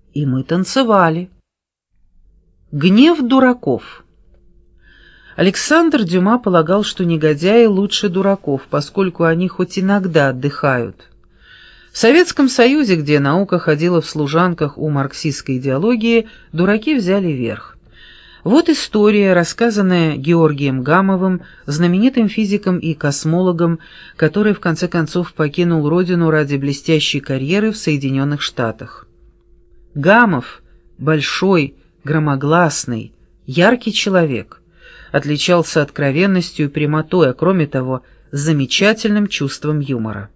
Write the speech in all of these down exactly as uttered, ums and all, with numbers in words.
и мы танцевали. Гнев дураков. Александр Дюма полагал, что негодяи лучше дураков, поскольку они хоть иногда отдыхают. В Советском Союзе, где наука ходила в служанках у марксистской идеологии, дураки взяли верх. Вот история, рассказанная Георгием Гамовым, знаменитым физиком и космологом, который в конце концов покинул родину ради блестящей карьеры в Соединенных Штатах. Гамов, большой, громогласный, яркий человек, отличался откровенностью и прямотой, а кроме того, замечательным чувством юмора.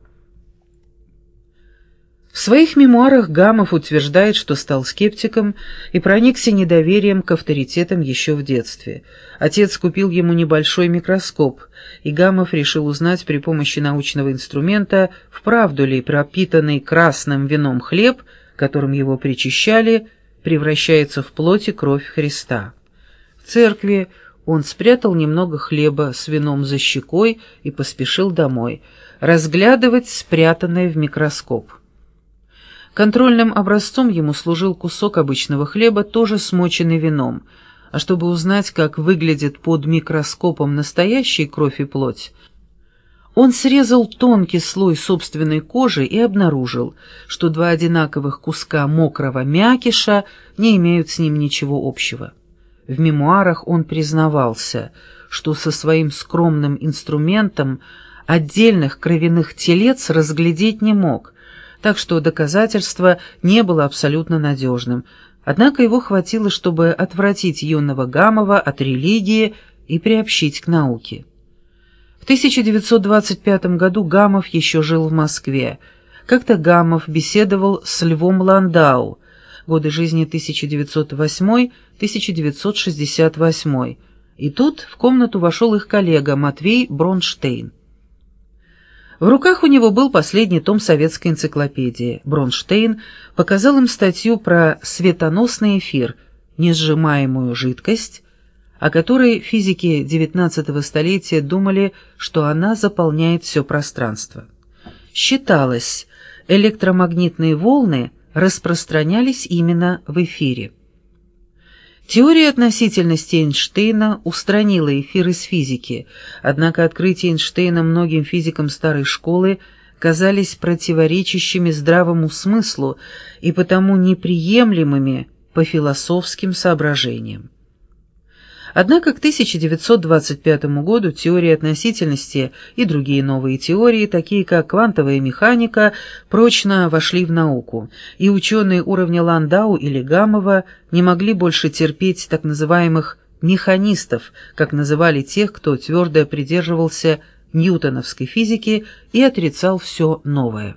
В своих мемуарах Гамов утверждает, что стал скептиком и проникся недоверием к авторитетам еще в детстве. Отец купил ему небольшой микроскоп, и Гамов решил узнать при помощи научного инструмента, вправду ли пропитанный красным вином хлеб, которым его причащали, превращается в плоть и кровь Христа. В церкви он спрятал немного хлеба с вином за щекой и поспешил домой, разглядывать спрятанное в микроскоп. Контрольным образцом ему служил кусок обычного хлеба, тоже смоченный вином, а чтобы узнать, как выглядит под микроскопом настоящая кровь и плоть, он срезал тонкий слой собственной кожи и обнаружил, что два одинаковых куска мокрого мякиша не имеют с ним ничего общего. В мемуарах он признавался, что со своим скромным инструментом отдельных кровяных телец разглядеть не мог, так что доказательство не было абсолютно надежным, однако его хватило, чтобы отвратить юного Гамова от религии и приобщить к науке. В тысяча девятьсот двадцать пятом году Гамов еще жил в Москве. Как-то Гамов беседовал с Львом Ландау, годы жизни тысяча девятьсот восьмой — тысяча девятьсот шестьдесят восьмой, и тут в комнату вошел их коллега Матвей Бронштейн. В руках у него был последний том советской энциклопедии. Бронштейн показал им статью про светоносный эфир, несжимаемую жидкость, о которой физики девятнадцатого столетия думали, что она заполняет все пространство. Считалось, электромагнитные волны распространялись именно в эфире. Теория относительности Эйнштейна устранила эфир из физики, однако открытия Эйнштейна многим физикам старой школы казались противоречащими здравому смыслу и потому неприемлемыми по философским соображениям. Однако к тысяча девятьсот двадцать пятому году теория относительности и другие новые теории, такие как квантовая механика, прочно вошли в науку, и ученые уровня Ландау или Гамова не могли больше терпеть так называемых «механистов», как называли тех, кто твердо придерживался ньютоновской физики и отрицал все новое.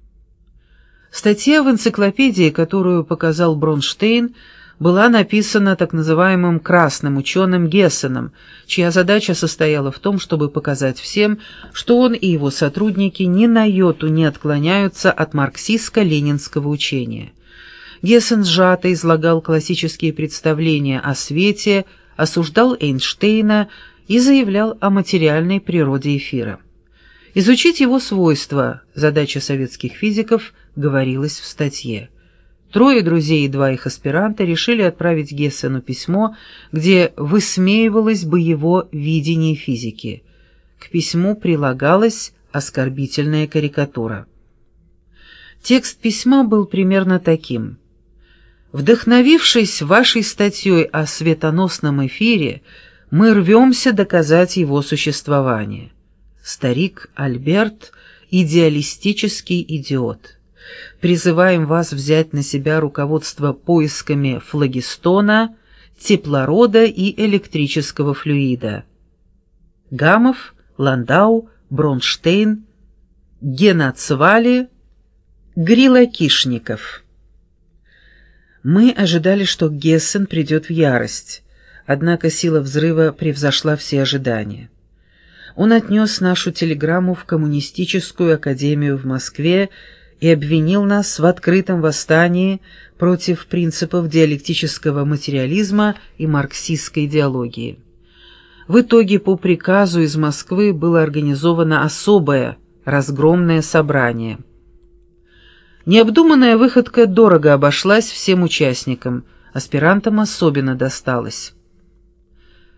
Статья в энциклопедии, которую показал Бронштейн, была написана так называемым «красным ученым» Гессеном, чья задача состояла в том, чтобы показать всем, что он и его сотрудники ни на йоту не отклоняются от марксистско-ленинского учения. Гессен сжато излагал классические представления о свете, осуждал Эйнштейна и заявлял о материальной природе эфира. Изучить его свойства – задача советских физиков, говорилось в статье. Трое друзей и два их аспиранта решили отправить Гессену письмо, где высмеивалось бы его видение физики. К письму прилагалась оскорбительная карикатура. Текст письма был примерно таким: «Вдохновившись вашей статьей о светоносном эфире, мы рвемся доказать его существование. Старик Альберт – идеалистический идиот. Призываем вас взять на себя руководство поисками флогистона, теплорода и электрического флюида». Гамов, Ландау, Бронштейн, Геноцвали, Грилокишников. Мы ожидали, что Гессен придет в ярость, однако сила взрыва превзошла все ожидания. Он отнес нашу телеграмму в Коммунистическую академию в Москве и обвинил нас в открытом восстании против принципов диалектического материализма и марксистской идеологии. В итоге по приказу из Москвы было организовано особое разгромное собрание. Необдуманная выходка дорого обошлась всем участникам, аспирантам особенно досталось.